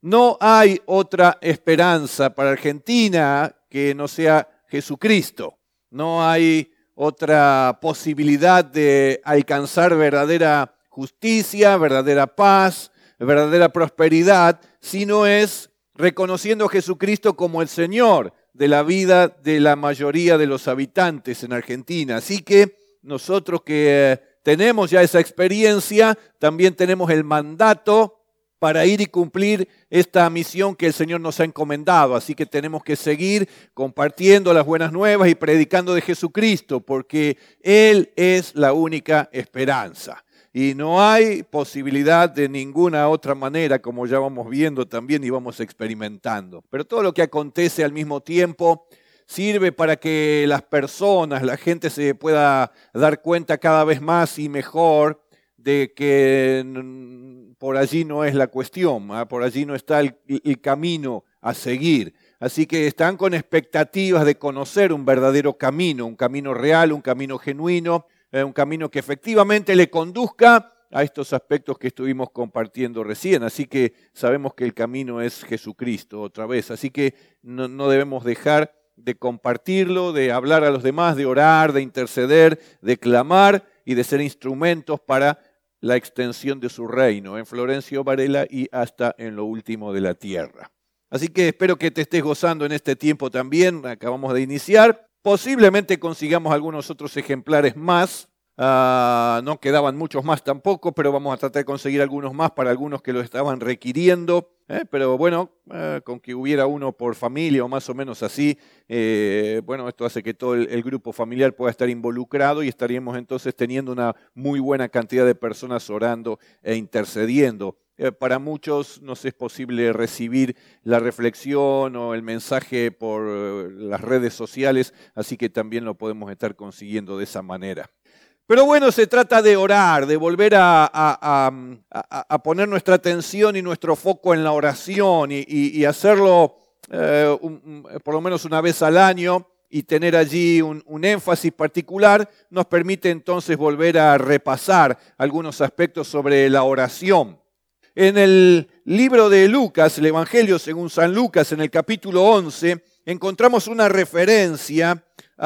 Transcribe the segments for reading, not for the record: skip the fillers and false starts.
No hay otra esperanza para Argentina que no sea Jesucristo. No hay otra posibilidad de alcanzar verdadera justicia, verdadera paz, verdadera prosperidad, si no es reconociendo a Jesucristo como el Señor de la vida de la mayoría de los habitantes en Argentina. Así que nosotros que tenemos ya esa experiencia, también tenemos el mandato para ir y cumplir esta misión que el Señor nos ha encomendado. Así que tenemos que seguir compartiendo las buenas nuevas y predicando de Jesucristo, porque Él es la única esperanza. Y no hay posibilidad de ninguna otra manera, como ya vamos viendo también y vamos experimentando. Pero todo lo que acontece al mismo tiempo sirve para que las personas, la gente se pueda dar cuenta cada vez más y mejor de que por allí no es la cuestión, por allí no está el camino a seguir. Así que están con expectativas de conocer un verdadero camino, un camino real, un camino genuino, un camino que efectivamente le conduzca a estos aspectos que estuvimos compartiendo recién. Así que sabemos que el camino es Jesucristo otra vez. Así que no debemos dejar de compartirlo, de hablar a los demás, de orar, de interceder, de clamar y de ser instrumentos para la extensión de su reino en Florencio Varela y hasta en lo último de la tierra. Así que espero que te estés gozando en este tiempo también. Acabamos de iniciar. Posiblemente consigamos algunos otros ejemplares más. No quedaban muchos más tampoco, pero vamos a tratar de conseguir algunos más para algunos que lo estaban requiriendo. Pero bueno, con que hubiera uno por familia o más o menos así, bueno, esto hace que todo el grupo familiar pueda estar involucrado y estaríamos entonces teniendo una muy buena cantidad de personas orando e intercediendo. Para muchos nos es posible recibir la reflexión o el mensaje por las redes sociales, así que también lo podemos estar consiguiendo de esa manera. Pero bueno, se trata de orar, de volver a poner nuestra atención y nuestro foco en la oración y hacerlo por lo menos una vez al año y tener allí un énfasis particular, nos permite entonces volver a repasar algunos aspectos sobre la oración. En el libro de Lucas, el Evangelio según San Lucas, en el capítulo 11, encontramos una referencia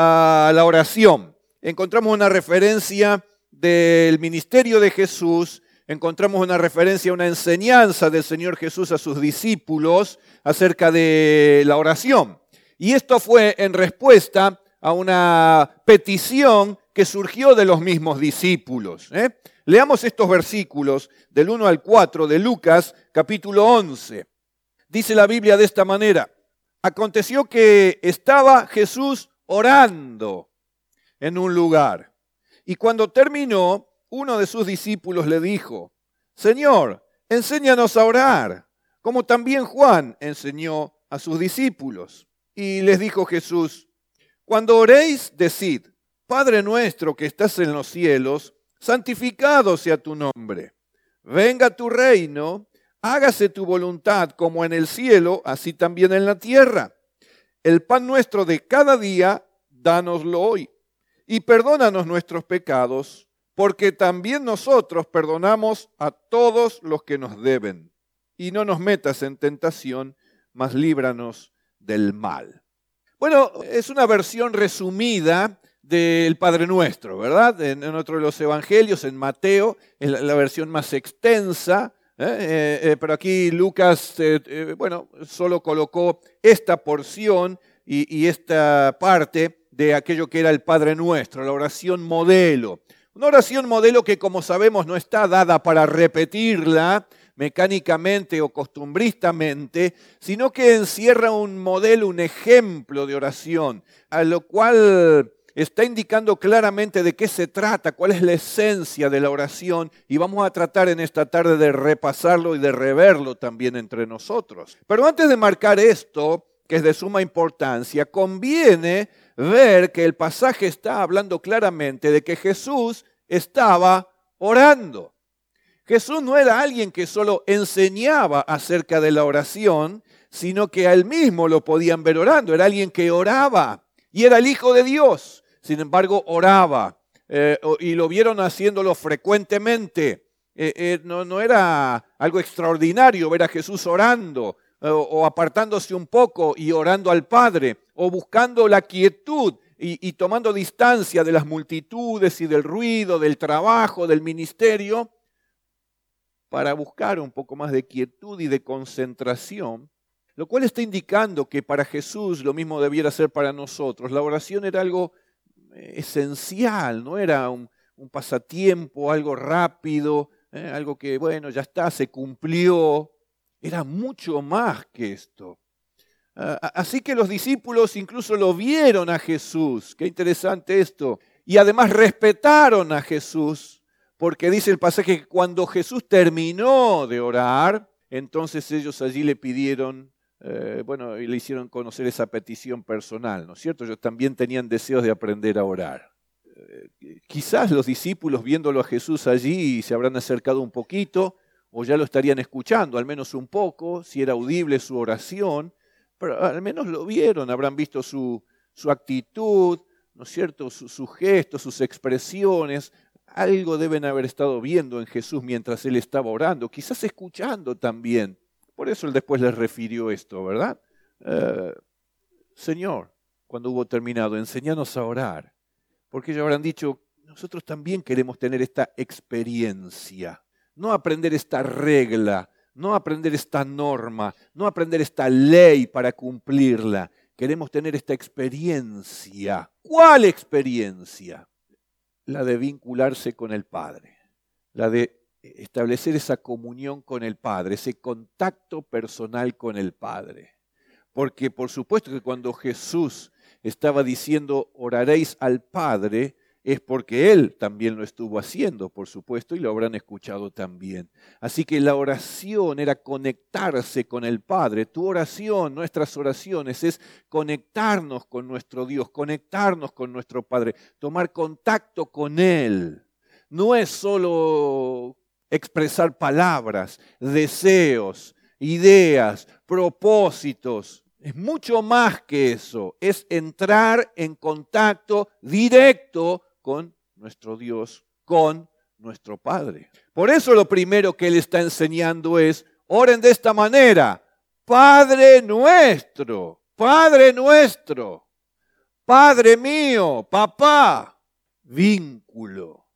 a la oración. Encontramos una referencia del ministerio de Jesús, encontramos una referencia, una enseñanza del Señor Jesús a sus discípulos acerca de la oración. Y esto fue en respuesta a una petición que surgió de los mismos discípulos. Leamos estos versículos del 1 al 4 de Lucas, capítulo 11. Dice la Biblia de esta manera: aconteció que estaba Jesús orando en un lugar. Y cuando terminó, uno de sus discípulos le dijo: Señor, enséñanos a orar, como también Juan enseñó a sus discípulos. Y les dijo Jesús: cuando oréis, decid: Padre nuestro que estás en los cielos, santificado sea tu nombre. Venga tu reino, hágase tu voluntad como en el cielo, así también en la tierra. El pan nuestro de cada día, dánoslo hoy. Y perdónanos nuestros pecados, porque también nosotros perdonamos a todos los que nos deben. Y no nos metas en tentación, mas líbranos del mal. Bueno, es una versión resumida del Padre Nuestro, ¿verdad? En otro de los evangelios, en Mateo, es la versión más extensa, pero aquí Lucas, bueno, solo colocó esta porción y esta parte de aquello que era el Padre Nuestro, la oración modelo. Una oración modelo que, como sabemos, no está dada para repetirla mecánicamente o costumbristamente, sino que encierra un modelo, un ejemplo de oración, a lo cual está indicando claramente de qué se trata, cuál es la esencia de la oración, y vamos a tratar en esta tarde de repasarlo y de reverlo también entre nosotros. Pero antes de marcar esto, que es de suma importancia, conviene ver que el pasaje está hablando claramente de que Jesús estaba orando. Jesús no era alguien que solo enseñaba acerca de la oración, sino que a él mismo lo podían ver orando. Era alguien que oraba y era el Hijo de Dios. Sin embargo, oraba y lo vieron haciéndolo frecuentemente. No era algo extraordinario ver a Jesús orando o apartándose un poco y orando al Padre, o buscando la quietud y tomando distancia de las multitudes y del ruido, del trabajo, del ministerio, para buscar un poco más de quietud y de concentración, lo cual está indicando que para Jesús lo mismo debiera ser para nosotros. La oración era algo esencial, no era un pasatiempo, algo rápido, algo que, bueno, ya está, se cumplió. Era mucho más que esto. Así que los discípulos incluso lo vieron a Jesús. Qué interesante esto. Y además respetaron a Jesús, porque dice el pasaje que cuando Jesús terminó de orar, entonces ellos allí le pidieron, y le hicieron conocer esa petición personal, ¿no es cierto? Ellos también tenían deseos de aprender a orar. Quizás los discípulos, viéndolo a Jesús allí, se habrán acercado un poquito, o ya lo estarían escuchando, al menos un poco, si era audible su oración, pero al menos lo vieron, habrán visto su actitud, ¿no es cierto? Sus gestos, sus expresiones. Algo deben haber estado viendo en Jesús mientras él estaba orando, quizás escuchando también. Por eso él después les refirió esto, ¿verdad? Señor, cuando hubo terminado, enséñanos a orar. Porque ellos habrán dicho, nosotros también queremos tener esta experiencia. No aprender esta regla, no aprender esta norma, no aprender esta ley para cumplirla. Queremos tener esta experiencia. ¿Cuál experiencia? La de vincularse con el Padre, la de establecer esa comunión con el Padre, ese contacto personal con el Padre. Porque por supuesto que cuando Jesús estaba diciendo oraréis al Padre, es porque Él también lo estuvo haciendo, por supuesto, y lo habrán escuchado también. Así que la oración era conectarse con el Padre. Tu oración, nuestras oraciones, es conectarnos con nuestro Dios, conectarnos con nuestro Padre, tomar contacto con Él. No es solo expresar palabras, deseos, ideas, propósitos. Es mucho más que eso. Es entrar en contacto directo con nuestro Dios, con nuestro Padre. Por eso lo primero que Él está enseñando es, oren de esta manera, Padre nuestro, Padre nuestro, Padre mío, papá, vínculo,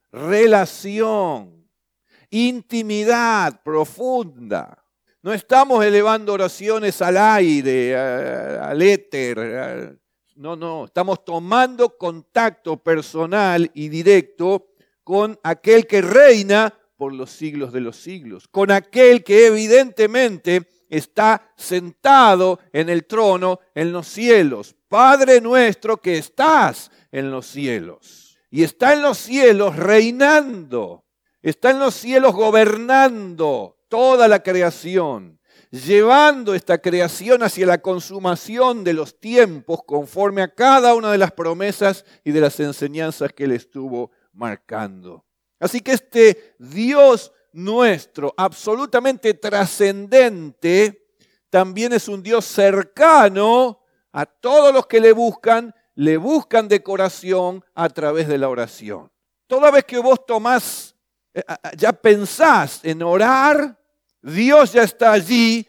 relación, intimidad profunda. No estamos elevando oraciones al aire, al éter. No, estamos tomando contacto personal y directo con aquel que reina por los siglos de los siglos, con aquel que evidentemente está sentado en el trono en los cielos. Padre nuestro que estás en los cielos. Y está en los cielos reinando, está en los cielos gobernando toda la creación, llevando esta creación hacia la consumación de los tiempos conforme a cada una de las promesas y de las enseñanzas que Él estuvo marcando. Así que este Dios nuestro, absolutamente trascendente, también es un Dios cercano a todos los que le buscan de corazón a través de la oración. Toda vez que vos ya pensás en orar, Dios ya está allí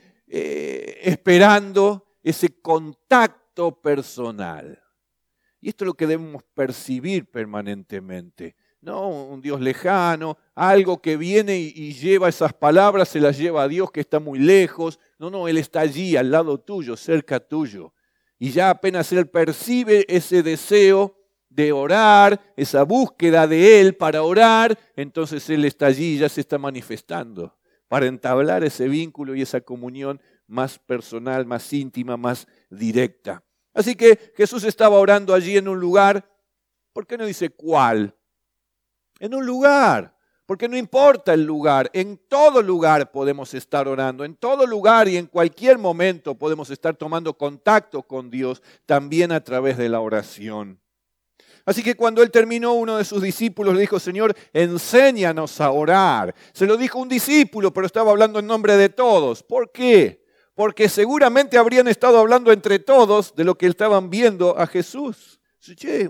esperando ese contacto personal. Y esto es lo que debemos percibir permanentemente. No un Dios lejano, algo que viene y lleva esas palabras, se las lleva a Dios que está muy lejos. No, Él está allí, al lado tuyo, cerca tuyo. Y ya apenas Él percibe ese deseo de orar, esa búsqueda de Él para orar, entonces Él está allí y ya se está manifestando para entablar ese vínculo y esa comunión más personal, más íntima, más directa. Así que Jesús estaba orando allí en un lugar. ¿Por qué no dice cuál? En un lugar, porque no importa el lugar, en todo lugar podemos estar orando, en todo lugar y en cualquier momento podemos estar tomando contacto con Dios, también a través de la oración. Así que cuando Él terminó, uno de sus discípulos le dijo, Señor, enséñanos a orar. Se lo dijo un discípulo, pero estaba hablando en nombre de todos. ¿Por qué? Porque seguramente habrían estado hablando entre todos de lo que estaban viendo a Jesús. Che,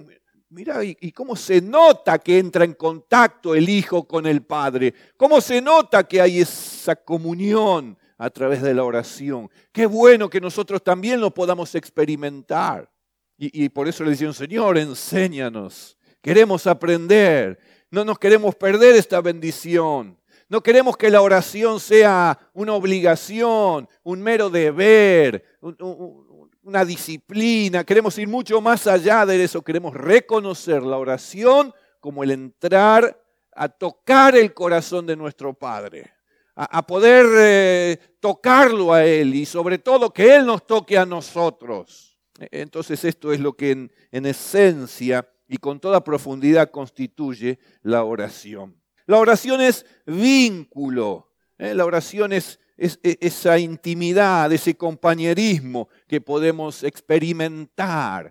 mirá, y cómo se nota que entra en contacto el Hijo con el Padre. Cómo se nota que hay esa comunión a través de la oración. Qué bueno que nosotros también lo podamos experimentar. Y por eso le decían, Señor, enséñanos. Queremos aprender. No nos queremos perder esta bendición. No queremos que la oración sea una obligación, un mero deber, una disciplina. Queremos ir mucho más allá de eso. Queremos reconocer la oración como el entrar a tocar el corazón de nuestro Padre. A poder tocarlo a Él y sobre todo que Él nos toque a nosotros. Entonces esto es lo que en esencia y con toda profundidad constituye la oración. La oración es vínculo, la oración es esa intimidad, ese compañerismo que podemos experimentar,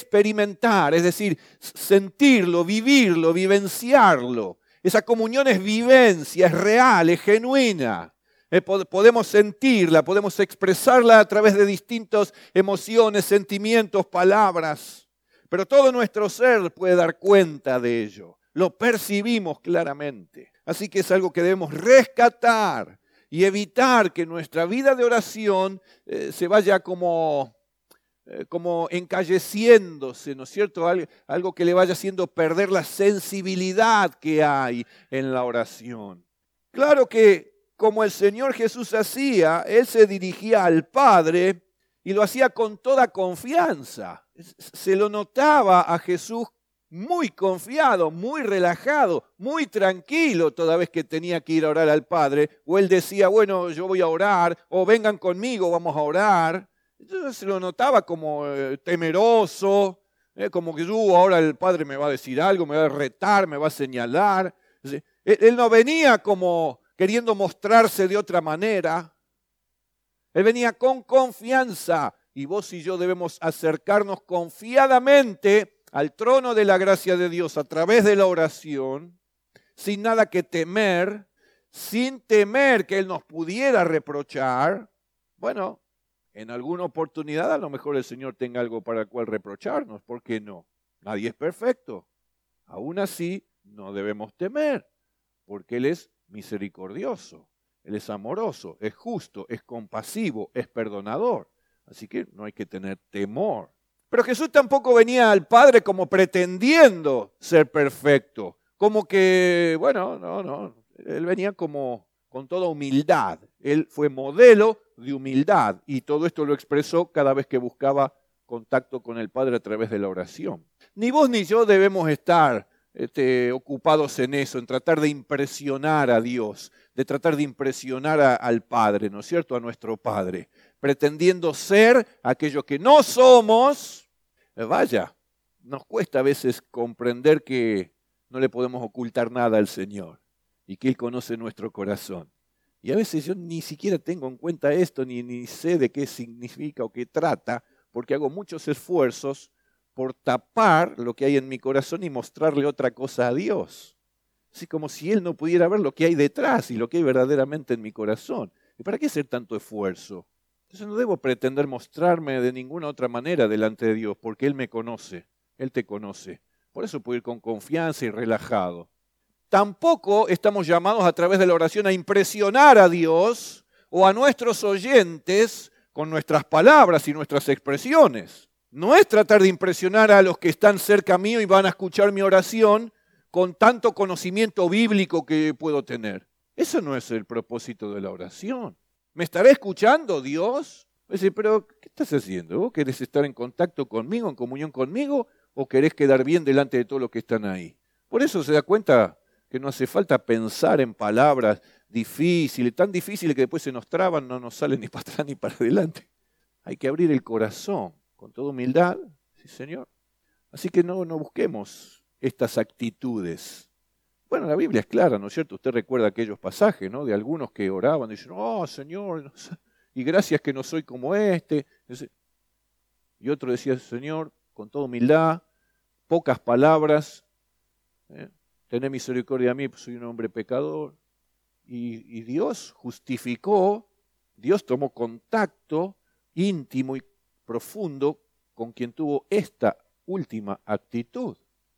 es decir, sentirlo, vivirlo, vivenciarlo. Esa comunión es vivencia, es real, es genuina. Podemos sentirla, podemos expresarla a través de distintas emociones, sentimientos, palabras. Pero todo nuestro ser puede dar cuenta de ello. Lo percibimos claramente. Así que es algo que debemos rescatar y evitar que nuestra vida de oración se vaya como encalleciéndose, ¿no es cierto? Algo que le vaya haciendo perder la sensibilidad que hay en la oración. Claro que como el Señor Jesús hacía, Él se dirigía al Padre y lo hacía con toda confianza. Se lo notaba a Jesús muy confiado, muy relajado, muy tranquilo toda vez que tenía que ir a orar al Padre. O Él decía, bueno, yo voy a orar, o vengan conmigo, vamos a orar. Entonces se lo notaba como temeroso, como que ahora el Padre me va a decir algo, me va a retar, me va a señalar. Él no venía como queriendo mostrarse de otra manera. Él venía con confianza y vos y yo debemos acercarnos confiadamente al trono de la gracia de Dios a través de la oración, sin nada que temer, sin temer que Él nos pudiera reprochar. Bueno, en alguna oportunidad a lo mejor el Señor tenga algo para el cual reprocharnos, ¿por qué no? Nadie es perfecto. Aún así, no debemos temer, porque Él es misericordioso, Él es amoroso, es justo, es compasivo, es perdonador. Así que no hay que tener temor. Pero Jesús tampoco venía al Padre como pretendiendo ser perfecto, como que, bueno, no, Él venía como con toda humildad. Él fue modelo de humildad y todo esto lo expresó cada vez que buscaba contacto con el Padre a través de la oración. Ni vos ni yo debemos estar ocupados en eso, en tratar de impresionar a Dios, de tratar de impresionar al Padre, ¿no es cierto?, a nuestro Padre, pretendiendo ser aquello que no somos. Vaya, nos cuesta a veces comprender que no le podemos ocultar nada al Señor y que Él conoce nuestro corazón. Y a veces yo ni siquiera tengo en cuenta esto, ni sé de qué significa o qué trata, porque hago muchos esfuerzos por tapar lo que hay en mi corazón y mostrarle otra cosa a Dios. Así como si Él no pudiera ver lo que hay detrás y lo que hay verdaderamente en mi corazón. ¿Y para qué hacer tanto esfuerzo? Entonces no debo pretender mostrarme de ninguna otra manera delante de Dios, porque Él me conoce, Él te conoce. Por eso puedo ir con confianza y relajado. Tampoco estamos llamados a través de la oración a impresionar a Dios o a nuestros oyentes con nuestras palabras y nuestras expresiones. No es tratar de impresionar a los que están cerca mío y van a escuchar mi oración con tanto conocimiento bíblico que puedo tener. Eso no es el propósito de la oración. ¿Me estará escuchando Dios? Dice, pero ¿qué estás haciendo? ¿Vos querés estar en contacto conmigo, en comunión conmigo, o querés quedar bien delante de todos los que están ahí? Por eso se da cuenta que no hace falta pensar en palabras difíciles, tan difíciles que después se nos traban, no nos salen ni para atrás ni para adelante. Hay que abrir el corazón con toda humildad, sí Señor. Así que no busquemos estas actitudes. Bueno, la Biblia es clara, ¿no es cierto? Usted recuerda aquellos pasajes, ¿no?, de algunos que oraban y dicen, oh Señor, y gracias que no soy como este. Y otro decía, Señor, con toda humildad, pocas palabras, tené misericordia de mí, pues soy un hombre pecador. Y Dios justificó, Dios tomó contacto íntimo y profundo con quien tuvo esta última actitud.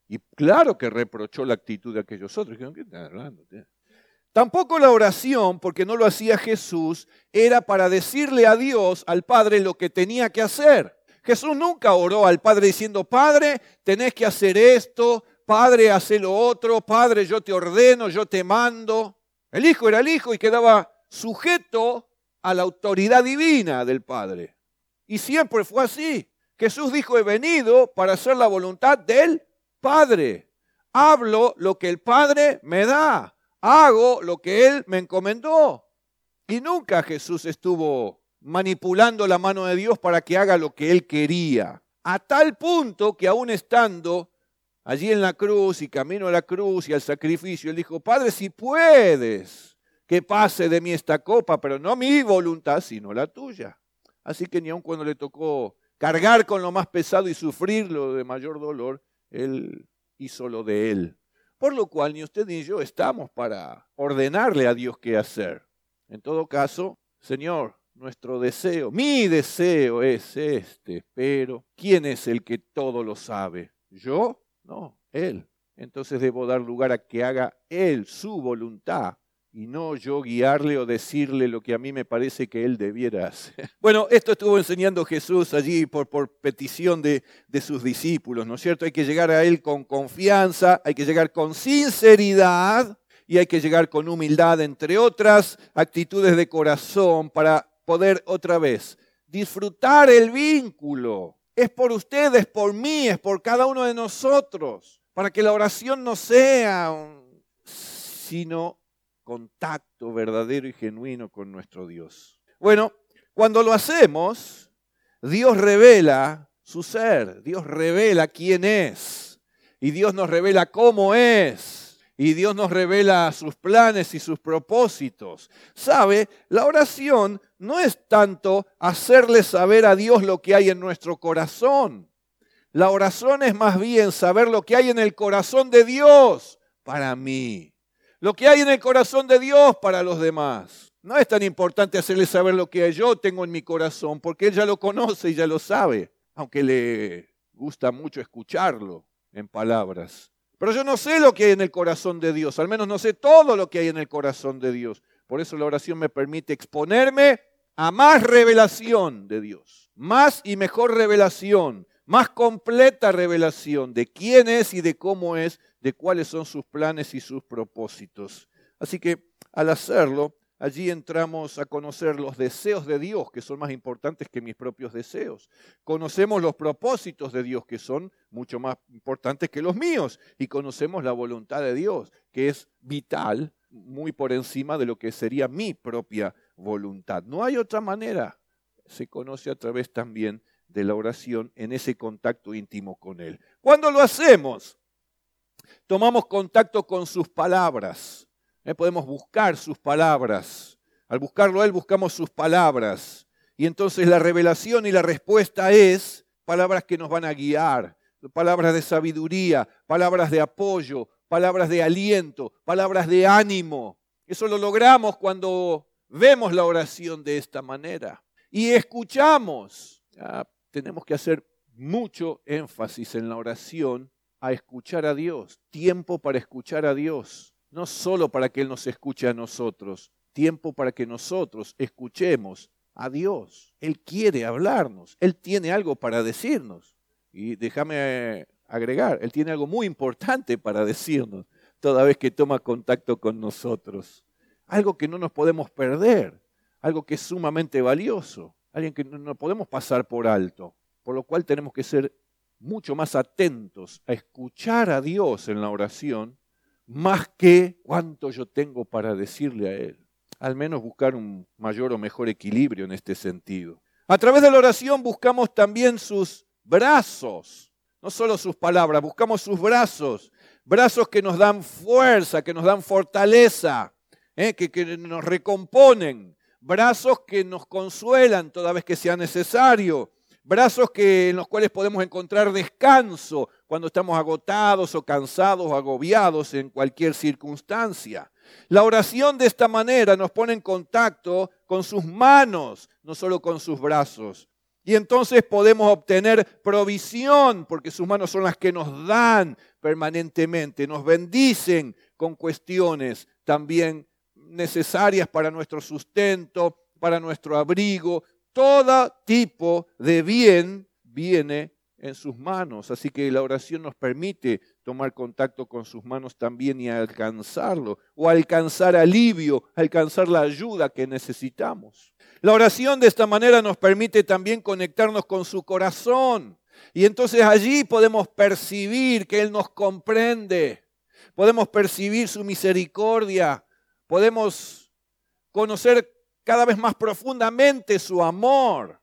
Y claro que reprochó la actitud de aquellos otros. Dijeron, ¿qué están hablando? Tampoco la oración, porque no lo hacía Jesús, era para decirle a Dios, al Padre, lo que tenía que hacer. Jesús nunca oró al Padre diciendo, Padre, tenés que hacer esto, Padre, haz lo otro, Padre, yo te ordeno, yo te mando. El Hijo era el Hijo y quedaba sujeto a la autoridad divina del Padre. Y siempre fue así. Jesús dijo, he venido para hacer la voluntad del Padre. Hablo lo que el Padre me da. Hago lo que Él me encomendó. Y nunca Jesús estuvo manipulando la mano de Dios para que haga lo que Él quería. A tal punto que aún estando allí en la cruz y camino a la cruz y al sacrificio, Él dijo, Padre, si puedes que pase de mí esta copa, pero no mi voluntad, sino la tuya. Así que ni aun cuando le tocó cargar con lo más pesado y sufrir lo de mayor dolor, Él hizo lo de Él. Por lo cual ni usted ni yo estamos para ordenarle a Dios qué hacer. En todo caso, Señor, nuestro deseo, mi deseo es este, pero ¿quién es el que todo lo sabe? ¿Yo? No, Él. Entonces debo dar lugar a que haga Él su voluntad y no yo guiarle o decirle lo que a mí me parece que Él debiera hacer. Bueno, esto estuvo enseñando Jesús allí por petición de sus discípulos, ¿no es cierto? Hay que llegar a Él con confianza, hay que llegar con sinceridad y hay que llegar con humildad, entre otras actitudes de corazón, para poder otra vez disfrutar el vínculo. Es por ustedes, por mí, es por cada uno de nosotros, para que la oración no sea sino contacto verdadero y genuino con nuestro Dios. Bueno, cuando lo hacemos, Dios revela su ser, Dios revela quién es, y Dios nos revela cómo es, y Dios nos revela sus planes y sus propósitos. ¿Sabe? La oración no es tanto hacerle saber a Dios lo que hay en nuestro corazón. La oración es más bien saber lo que hay en el corazón de Dios para mí. Lo que hay en el corazón de Dios para los demás. No es tan importante hacerle saber lo que yo tengo en mi corazón, porque Él ya lo conoce y ya lo sabe, aunque le gusta mucho escucharlo en palabras. Pero yo no sé lo que hay en el corazón de Dios, al menos no sé todo lo que hay en el corazón de Dios. Por eso la oración me permite exponerme a más revelación de Dios, más y mejor revelación, más completa revelación de quién es y de cómo es, de cuáles son sus planes y sus propósitos. Así que al hacerlo, allí entramos a conocer los deseos de Dios, que son más importantes que mis propios deseos. Conocemos los propósitos de Dios, que son mucho más importantes que los míos. Y conocemos la voluntad de Dios, que es vital, muy por encima de lo que sería mi propia voluntad. No hay otra manera. Se conoce a través también de la oración en ese contacto íntimo con Él. ¿Cuándo lo hacemos? Tomamos contacto con sus palabras. Podemos buscar sus palabras. Al buscarlo a Él, buscamos sus palabras. Y entonces la revelación y la respuesta es palabras que nos van a guiar, palabras de sabiduría, palabras de apoyo, palabras de aliento, palabras de ánimo. Eso lo logramos cuando vemos la oración de esta manera. Y escuchamos. Tenemos que hacer mucho énfasis en la oración a escuchar a Dios. Tiempo para escuchar a Dios. No solo para que Él nos escuche a nosotros. Tiempo para que nosotros escuchemos a Dios. Él quiere hablarnos. Él tiene algo para decirnos. Y déjame agregar, Él tiene algo muy importante para decirnos toda vez que toma contacto con nosotros. Algo que no nos podemos perder. Algo que es sumamente valioso. Alguien que no podemos pasar por alto. Por lo cual tenemos que ser mucho más atentos a escuchar a Dios en la oración, más que cuánto yo tengo para decirle a Él. Al menos buscar un mayor o mejor equilibrio en este sentido. A través de la oración buscamos también sus brazos, no solo sus palabras, buscamos sus brazos. Brazos que nos dan fuerza, que nos dan fortaleza, que nos recomponen. Brazos que nos consuelan toda vez que sea necesario. Brazos en los cuales podemos encontrar descanso cuando estamos agotados o cansados o agobiados en cualquier circunstancia. La oración de esta manera nos pone en contacto con sus manos, no solo con sus brazos. Y entonces podemos obtener provisión, porque sus manos son las que nos dan permanentemente, nos bendicen con cuestiones también necesarias para nuestro sustento, para nuestro abrigo. Todo tipo de bien viene en sus manos. Así que la oración nos permite tomar contacto con sus manos también y alcanzarlo, o alcanzar alivio, alcanzar la ayuda que necesitamos. La oración de esta manera nos permite también conectarnos con su corazón. Y entonces allí podemos percibir que Él nos comprende. Podemos percibir su misericordia. Podemos conocer cada vez más profundamente su amor.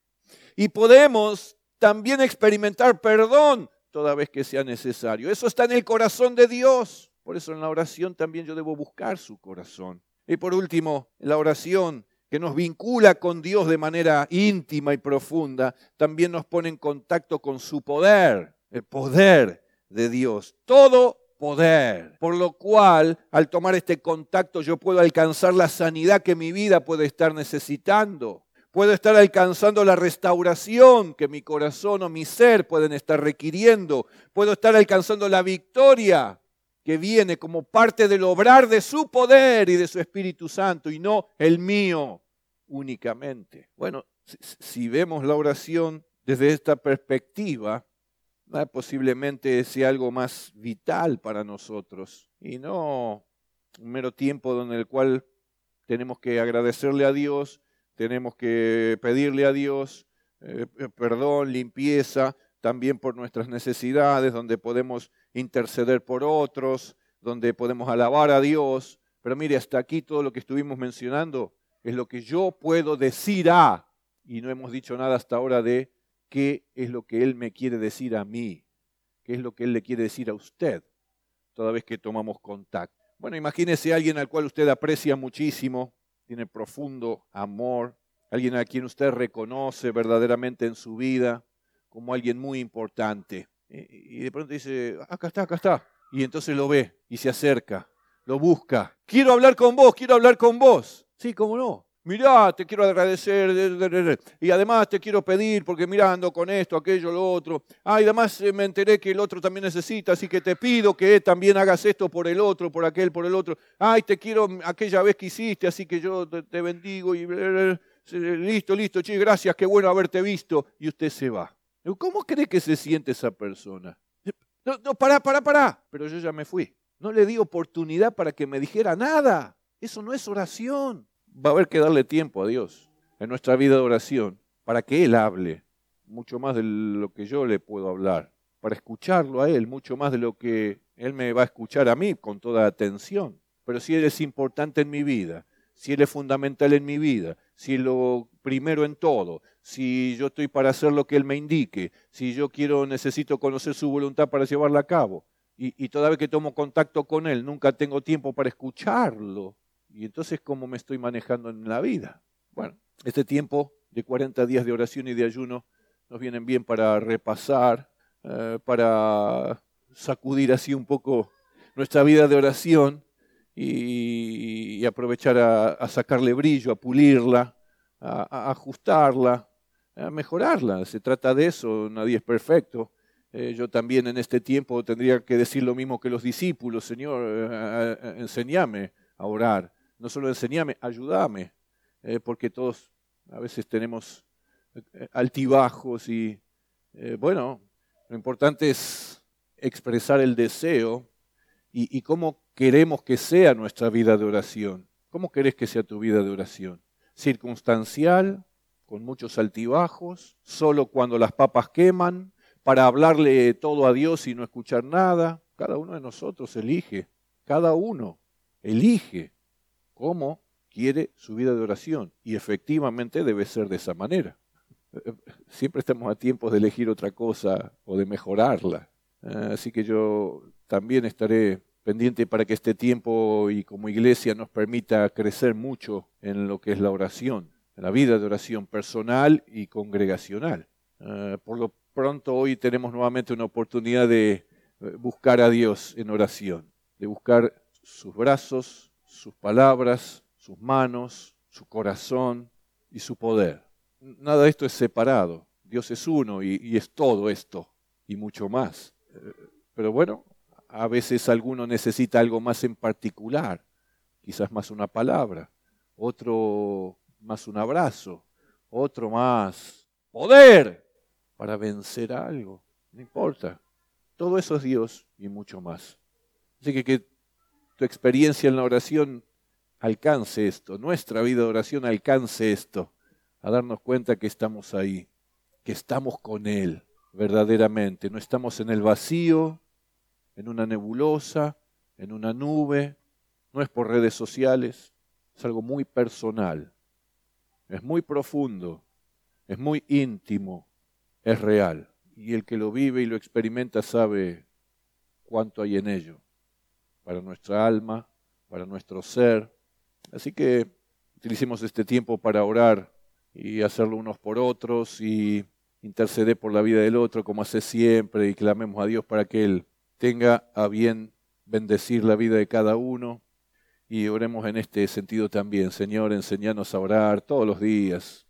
Y podemos también experimentar perdón toda vez que sea necesario. Eso está en el corazón de Dios. Por eso en la oración también yo debo buscar su corazón. Y por último, la oración que nos vincula con Dios de manera íntima y profunda, también nos pone en contacto con su poder, el poder de Dios. Todo poder. Por lo cual, al tomar este contacto, yo puedo alcanzar la sanidad que mi vida puede estar necesitando. Puedo estar alcanzando la restauración que mi corazón o mi ser pueden estar requiriendo. Puedo estar alcanzando la victoria que viene como parte del obrar de su poder y de su Espíritu Santo y no el mío únicamente. Bueno, si vemos la oración desde esta perspectiva, posiblemente sea algo más vital para nosotros y no un mero tiempo en el cual tenemos que agradecerle a Dios, tenemos que pedirle a Dios perdón, limpieza, también por nuestras necesidades, donde podemos interceder por otros, donde podemos alabar a Dios. Pero mire, hasta aquí todo lo que estuvimos mencionando es lo que yo puedo decir y no hemos dicho nada hasta ahora de qué es lo que Él me quiere decir a mí, qué es lo que Él le quiere decir a usted, toda vez que tomamos contacto. Bueno, imagínese a alguien al cual usted aprecia muchísimo, tiene profundo amor, alguien a quien usted reconoce verdaderamente en su vida como alguien muy importante. Y de pronto dice, acá está. Y entonces lo ve y se acerca, lo busca. Quiero hablar con vos. Sí, cómo no. Mirá, te quiero agradecer y además te quiero pedir porque mirá, ando con esto, aquello, lo otro. Y además me enteré que el otro también necesita, así que te pido que también hagas esto por el otro, por aquel, por el otro. Te quiero aquella vez que hiciste, así que yo te bendigo y listo, che, gracias, qué bueno haberte visto. Y usted se va. ¿Cómo cree que se siente esa persona? No, pará. Pero yo ya me fui. No le di oportunidad para que me dijera nada. Eso no es oración. Va a haber que darle tiempo a Dios en nuestra vida de oración para que Él hable mucho más de lo que yo le puedo hablar, para escucharlo a Él mucho más de lo que Él me va a escuchar a mí con toda atención. Pero si Él es importante en mi vida, si Él es fundamental en mi vida, si es lo primero en todo, si yo estoy para hacer lo que Él me indique, si yo necesito conocer su voluntad para llevarla a cabo, y toda vez que tomo contacto con Él, nunca tengo tiempo para escucharlo. Y entonces, ¿cómo me estoy manejando en la vida? Bueno, este tiempo de 40 días de oración y de ayuno nos vienen bien para repasar, para sacudir así un poco nuestra vida de oración y aprovechar a sacarle brillo, a pulirla, a ajustarla, a mejorarla. Se trata de eso, nadie es perfecto. Yo también en este tiempo tendría que decir lo mismo que los discípulos: Señor, enséñame a orar. No solo enséñame, ayúdame, porque todos a veces tenemos altibajos y lo importante es expresar el deseo y cómo queremos que sea nuestra vida de oración. ¿Cómo querés que sea tu vida de oración? ¿Circunstancial, con muchos altibajos, solo cuando las papas queman, para hablarle todo a Dios y no escuchar nada? Cada uno de nosotros elige, cada uno elige cómo quiere su vida de oración. Y efectivamente debe ser de esa manera. Siempre estamos a tiempo de elegir otra cosa o de mejorarla. Así que yo también estaré pendiente para que este tiempo y como iglesia nos permita crecer mucho en lo que es la oración, en la vida de oración personal y congregacional. Por lo pronto hoy tenemos nuevamente una oportunidad de buscar a Dios en oración, de buscar sus brazos, sus palabras, sus manos, su corazón y su poder. nada de esto es separado. Dios es uno y es todo esto y mucho más. Pero bueno, a veces alguno necesita algo más en particular, quizás más una palabra, otro más un abrazo, otro más poder para vencer algo. No importa. Todo eso es Dios y mucho más. Así que tu experiencia en la oración alcance esto, nuestra vida de oración alcance esto, a darnos cuenta que estamos ahí, que estamos con Él verdaderamente. No estamos en el vacío, en una nebulosa, en una nube. No es por redes sociales, es algo muy personal, es muy profundo, es muy íntimo, es real. Y el que lo vive y lo experimenta sabe cuánto hay en ello, para nuestra alma, para nuestro ser. Así que utilicemos este tiempo para orar y hacerlo unos por otros y interceder por la vida del otro como hace siempre y clamemos a Dios para que Él tenga a bien bendecir la vida de cada uno y oremos en este sentido también. Señor, enséñanos a orar todos los días.